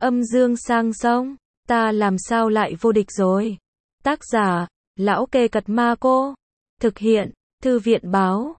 Âm dương sang sông, ta làm sao lại vô địch rồi. Tác giả, Lão Kê Cật Ma Cô. Thực hiện, Thư viện báo.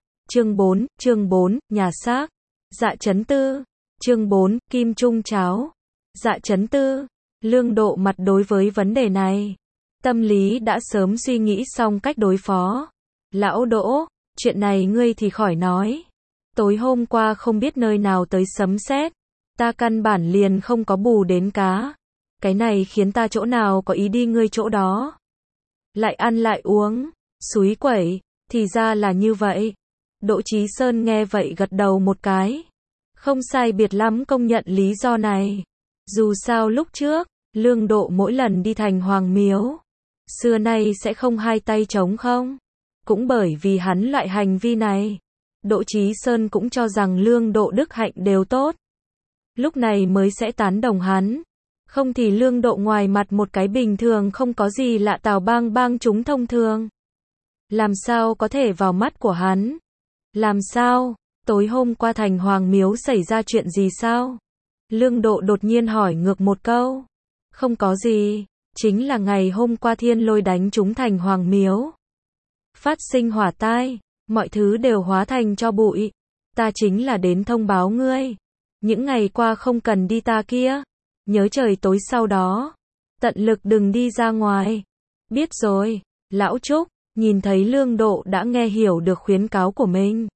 Chương 4, nhà xác. Dạ chấn tư. Chương 4, kim trung cháo. Dạ chấn tư. Lương Độ mặt đối với vấn đề này. Tâm lý đã sớm suy nghĩ xong cách đối phó. Lão Đỗ, chuyện này ngươi thì khỏi nói. Tối hôm qua không biết nơi nào tới sấm sét, ta căn bản liền không có bù đến cá. Cái này khiến ta chỗ nào có ý đi ngươi chỗ đó. Lại ăn lại uống, xúi quẩy, thì ra là như vậy. Đỗ Chí Sơn nghe vậy gật đầu một cái. Không sai biệt lắm công nhận lý do này. Dù sao lúc trước, Lương Độ mỗi lần đi thành Hoàng Miếu, xưa nay sẽ không hai tay trống không. Cũng bởi vì hắn loại hành vi này, Đỗ Chí Sơn cũng cho rằng Lương Độ đức hạnh đều tốt. Lúc này mới sẽ tán đồng hắn. Không thì Lương Độ ngoài mặt một cái bình thường không có gì lạ tào bang bang chúng thông thường. Làm sao có thể vào mắt của hắn? Làm sao? Tối hôm qua thành Hoàng Miếu xảy ra chuyện gì sao? Lương Độ đột nhiên hỏi ngược một câu. Không có gì, chính là ngày hôm qua thiên lôi đánh trúng thành Hoàng Miếu. Phát sinh hỏa tai, mọi thứ đều hóa thành tro bụi. Ta chính là đến thông báo ngươi. Những ngày qua không cần đi ta kia. Nhớ trời tối sau đó, tận lực đừng đi ra ngoài. Biết rồi, Lão Trúc. Nhìn thấy Lương Độ đã nghe hiểu được khuyến cáo của mình,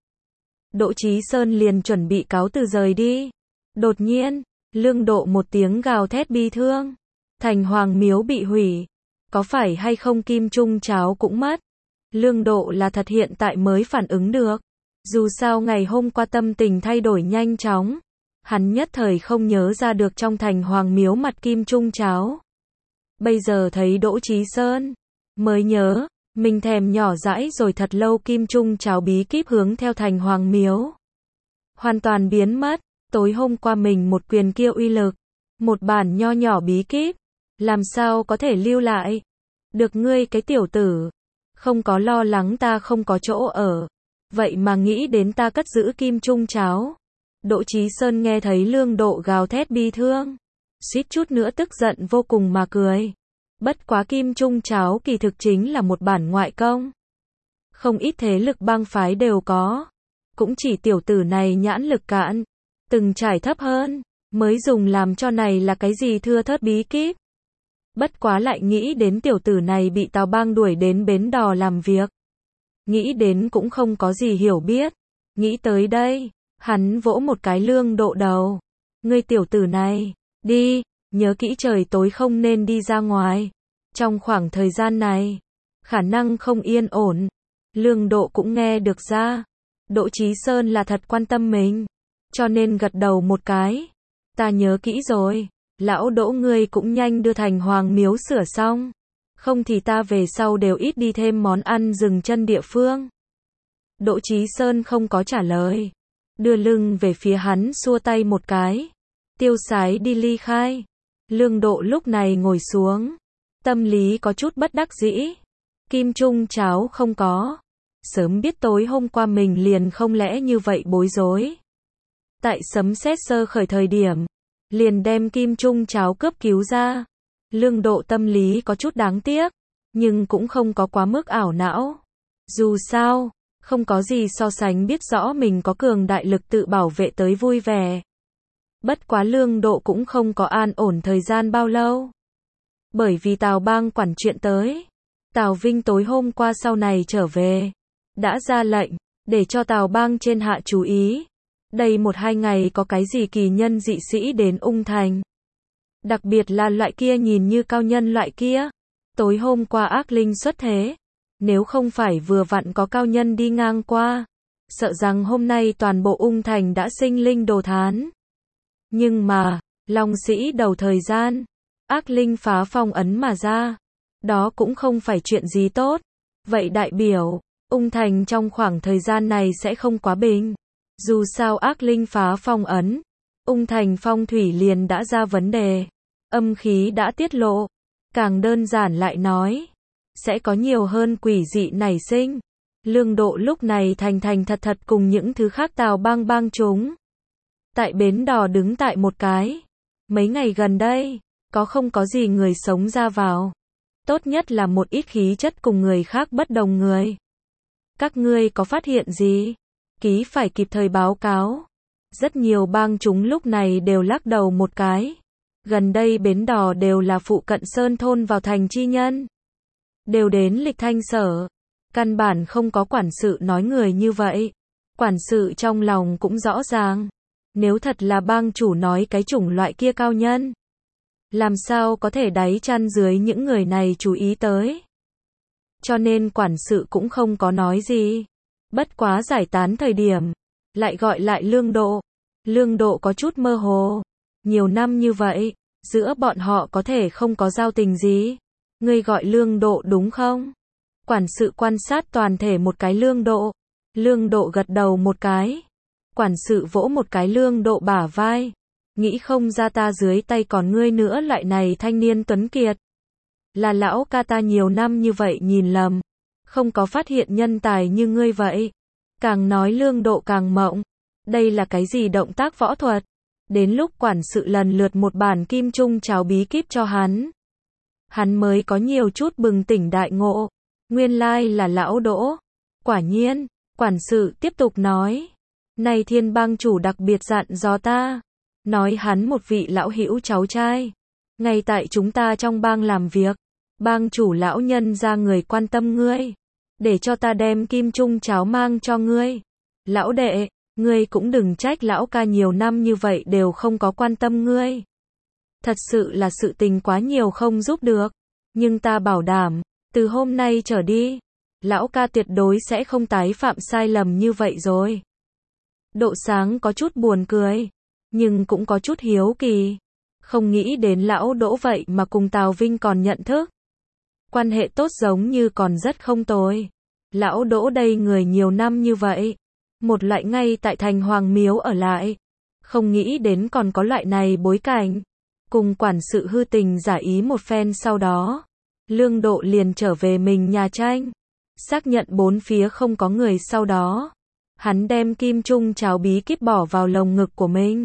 Đỗ Chí Sơn liền chuẩn bị cáo từ rời đi. Đột nhiên, Lương Độ một tiếng gào thét bi thương. Thành Hoàng Miếu bị hủy. Có phải hay không kim trung cháo cũng mất. Lương Độ là thật hiện tại mới phản ứng được. Dù sao ngày hôm qua tâm tình thay đổi nhanh chóng. Hắn nhất thời không nhớ ra được trong thành Hoàng Miếu mặt kim trung cháo. Bây giờ thấy Đỗ Chí Sơn, mới nhớ. Mình thèm nhỏ dãi rồi thật lâu kim trung cháo bí kíp hướng theo thành Hoàng Miếu. Hoàn toàn biến mất, tối hôm qua mình một quyền kia uy lực. Một bản nho nhỏ bí kíp, làm sao có thể lưu lại. Được ngươi cái tiểu tử, không có lo lắng ta không có chỗ ở. Vậy mà nghĩ đến ta cất giữ kim trung cháo. Đỗ Chí Sơn nghe thấy Lương Độ gào thét bi thương, suýt chút nữa tức giận vô cùng mà cười. Bất quá kim trung cháo kỳ thực chính là một bản ngoại công. Không ít thế lực bang phái đều có. Cũng chỉ tiểu tử này nhãn lực cạn, từng trải thấp hơn, mới dùng làm cho này là cái gì thưa thớt bí kíp. Bất quá lại nghĩ đến tiểu tử này bị Tào Bang đuổi đến bến đò làm việc. Nghĩ đến cũng không có gì hiểu biết. Nghĩ tới đây, hắn vỗ một cái Lương Độ đầu. Ngươi tiểu tử này, đi. Nhớ kỹ trời tối không nên đi ra ngoài. Trong khoảng thời gian này, khả năng không yên ổn. Lương Độ cũng nghe được ra. Đỗ Chí Sơn là thật quan tâm mình. Cho nên gật đầu một cái. Ta nhớ kỹ rồi. Lão Đỗ ngươi cũng nhanh đưa thành Hoàng Miếu sửa xong. Không thì ta về sau đều ít đi thêm món ăn dừng chân địa phương. Đỗ Chí Sơn không có trả lời. Đưa lưng về phía hắn xua tay một cái. Tiêu sái đi ly khai. Lương Độ lúc này ngồi xuống. Tâm lý có chút bất đắc dĩ. Kim trung cháo không có. Sớm biết tối hôm qua mình liền không lẽ như vậy bối rối. Tại sấm sét sơ khởi thời điểm, liền đem kim trung cháo cướp cứu ra. Lương Độ tâm lý có chút đáng tiếc, nhưng cũng không có quá mức ảo não. Dù sao, không có gì so sánh biết rõ mình có cường đại lực tự bảo vệ tới vui vẻ. Bất quá Lương Độ cũng không có an ổn thời gian bao lâu. Bởi vì Tào Bang quản chuyện tới. Tào Vinh tối hôm qua sau này trở về, đã ra lệnh, để cho Tào Bang trên hạ chú ý. Đây 1-2 ngày có cái gì kỳ nhân dị sĩ đến Ung Thành. Đặc biệt là loại kia nhìn như cao nhân loại kia. Tối hôm qua ác linh xuất thế. Nếu không phải vừa vặn có cao nhân đi ngang qua, sợ rằng hôm nay toàn bộ Ung Thành đã sinh linh đồ thán. Nhưng mà, Long Sĩ đầu thời gian, ác linh phá phong ấn mà ra. Đó cũng không phải chuyện gì tốt. Vậy đại biểu, Ung Thành trong khoảng thời gian này sẽ không quá bình. Dù sao ác linh phá phong ấn, Ung Thành phong thủy liền đã ra vấn đề. Âm khí đã tiết lộ. Càng đơn giản lại nói, sẽ có nhiều hơn quỷ dị nảy sinh. Lương Độ lúc này thành thật thật cùng những thứ khác Tào Bang chúng. Tại bến đò đứng tại một cái Mấy ngày gần đây, không có gì người sống ra vào. Tốt nhất là một ít khí chất cùng người khác bất đồng người. Các ngươi có phát hiện gì? Ký phải kịp thời báo cáo. Rất nhiều bang chúng lúc này đều lắc đầu một cái. Gần đây bến đò đều là phụ cận sơn thôn vào thành chi nhân. Đều đến lịch thanh sở. Căn bản không có quản sự nói người như vậy. Quản sự trong lòng cũng rõ ràng. Nếu thật là bang chủ nói cái chủng loại kia cao nhân, làm sao có thể đáy chăn dưới những người này chú ý tới. Cho nên quản sự cũng không có nói gì. Bất quá giải tán thời điểm, lại gọi lại Lương Độ. Lương Độ có chút mơ hồ. Nhiều năm như vậy, giữa bọn họ có thể không có giao tình gì. Ngươi gọi Lương Độ đúng không? Quản sự quan sát toàn thể một cái Lương Độ. Lương Độ gật đầu một cái. Quản sự vỗ một cái Lương Độ bả vai. Nghĩ không ra ta dưới tay còn ngươi nữa lại này thanh niên tuấn kiệt. Là lão ca ta nhiều năm như vậy nhìn lầm. Không có phát hiện nhân tài như ngươi vậy. Càng nói Lương Độ càng mộng. Đây là cái gì động tác võ thuật? Đến lúc quản sự lần lượt một bản kim trung cháo bí kíp cho hắn. Hắn mới có nhiều chút bừng tỉnh đại ngộ. Nguyên lai là lão Đỗ. Quả nhiên, quản sự tiếp tục nói. Này Thiên bang chủ đặc biệt dặn dò ta. Nói hắn một vị lão hữu cháu trai. Ngay tại chúng ta trong bang làm việc. Bang chủ lão nhân ra người quan tâm ngươi. Để cho ta đem kim trung cháo mang cho ngươi. Lão đệ, ngươi cũng đừng trách lão ca nhiều năm như vậy đều không có quan tâm ngươi. Thật sự là sự tình quá nhiều không giúp được. Nhưng ta bảo đảm, từ hôm nay trở đi, lão ca tuyệt đối sẽ không tái phạm sai lầm như vậy rồi. Độ Sáng có chút buồn cười, nhưng cũng có chút hiếu kỳ. Không nghĩ đến lão Đỗ vậy mà cùng Tào Vinh còn nhận thức. Quan hệ tốt giống như còn rất không tồi. Lão Đỗ đây người nhiều năm như vậy. Một loại ngay tại thành Hoàng Miếu ở lại. Không nghĩ đến còn có loại này bối cảnh. Cùng quản sự hư tình giả ý một phen sau đó. Lương Độ liền trở về mình nhà tranh. Xác nhận bốn phía không có người sau đó. Hắn đem kim trung cháo bí kíp bỏ vào lồng ngực của mình.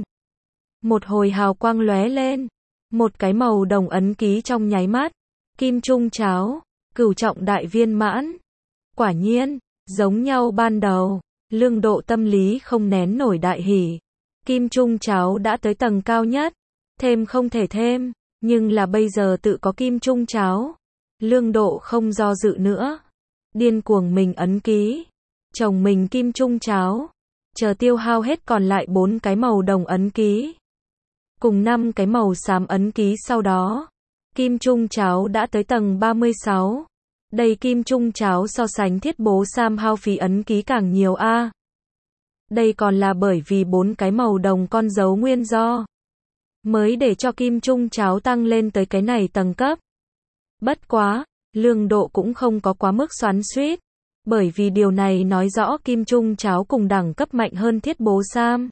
Một hồi hào quang lóe lên. Một cái màu đồng ấn ký trong nháy mắt. Kim trung cháo, cửu trọng đại viên mãn. Quả nhiên, giống nhau ban đầu. Lương Độ tâm lý không nén nổi đại hỉ. Kim trung cháo đã tới tầng cao nhất. Thêm không thể thêm. Nhưng là bây giờ tự có kim trung cháo. Lương Độ không do dự nữa. Điên cuồng mình ấn ký. Chồng mình kim trung cháo. Chờ tiêu hao hết còn lại 4 cái màu đồng ấn ký. Cùng 5 cái màu xám ấn ký sau đó. Kim trung cháo đã tới tầng 36. Đây kim trung cháo so sánh thiết bố sam hao phí ấn ký càng nhiều a. Đây còn là bởi vì 4 cái màu đồng con dấu nguyên do. Mới để cho kim trung cháo tăng lên tới cái này tầng cấp. Bất quá, Lương Độ cũng không có quá mức xoắn xuýt. Bởi vì điều này nói rõ kim trung cháo cùng đẳng cấp mạnh hơn thiết bố sam.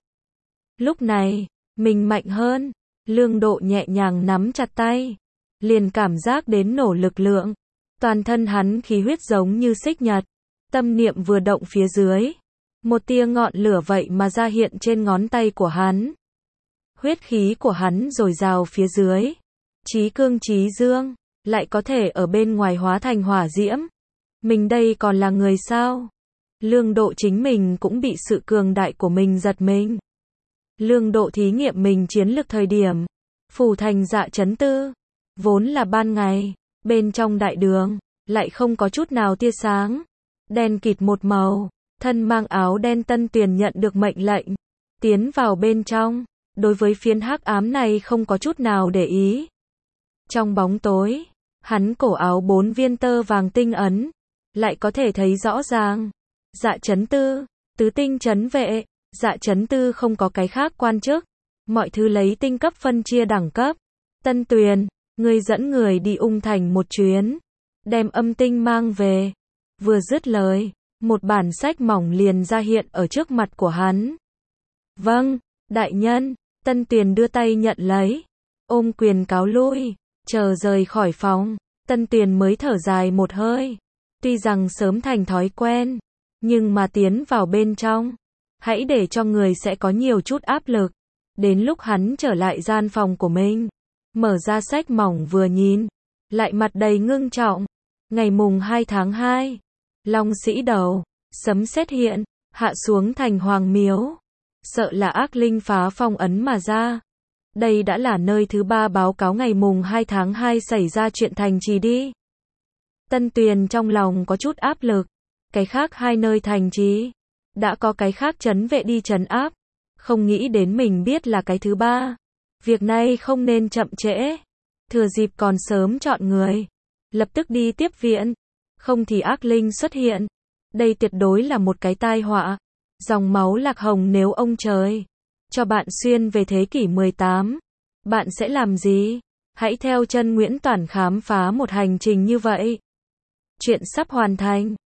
Lúc này, mình mạnh hơn. Lương Độ nhẹ nhàng nắm chặt tay. Liền cảm giác đến nổ lực lượng. Toàn thân hắn khí huyết giống như xích nhật. Tâm niệm vừa động phía dưới. Một tia ngọn lửa vậy mà ra hiện trên ngón tay của hắn. Huyết khí của hắn dồi dào phía dưới. Chí cương chí dương. Lại có thể ở bên ngoài hóa thành hỏa diễm. Mình đây còn là người sao? Lương Độ chính mình cũng bị sự cường đại của mình giật mình. Lương Độ thí nghiệm mình chiến lực thời điểm. Phủ thành Dạ Chấn Tư. Vốn là ban ngày. Bên trong đại đường. Lại không có chút nào tia sáng. Đen kịt một màu. Thân mang áo đen Tân Tuyền nhận được mệnh lệnh. Tiến vào bên trong. Đối với phiến hắc ám này không có chút nào để ý. Trong bóng tối. Hắn cổ áo 4 viên tơ vàng tinh ấn. Lại có thể thấy rõ ràng. Dạ Chấn Tư. Tứ tinh trấn vệ. Dạ Chấn Tư không có cái khác quan chức. Mọi thứ lấy tinh cấp phân chia đẳng cấp. Tân Tuyền. Ngươi dẫn người đi Ung Thành một chuyến. Đem âm tinh mang về. Vừa dứt lời. Một bản sách mỏng liền ra hiện ở trước mặt của hắn. Vâng, đại nhân. Tân Tuyền đưa tay nhận lấy. Ôm quyền cáo lui. Chờ rời khỏi phòng. Tân Tuyền mới thở dài một hơi. Tuy rằng sớm thành thói quen. Nhưng mà tiến vào bên trong. Hãy để cho người sẽ có nhiều chút áp lực. Đến lúc hắn trở lại gian phòng của mình, mở ra sách mỏng vừa nhìn, lại mặt đầy ngưng trọng. Ngày mùng 2 tháng 2, Long Sĩ Đầu, sấm sét hiện, hạ xuống thành Hoàng Miếu. Sợ là ác linh phá phong ấn mà ra. Đây đã là nơi thứ 3 báo cáo ngày mùng 2 tháng 2 xảy ra chuyện thành trì đi. Tân Tuyền trong lòng có chút áp lực. Cái khác 2 nơi thành trì, đã có cái khác trấn vệ đi trấn áp. Không nghĩ đến mình biết là cái thứ 3. Việc này không nên chậm trễ. Thừa dịp còn sớm chọn người. Lập tức đi tiếp viện. Không thì ác linh xuất hiện. Đây tuyệt đối là một cái tai họa. Dòng máu Lạc Hồng nếu ông trời cho bạn xuyên về thế kỷ 18, bạn sẽ làm gì? Hãy theo chân Nguyễn Toản khám phá một hành trình như vậy. Chuyện sắp hoàn thành.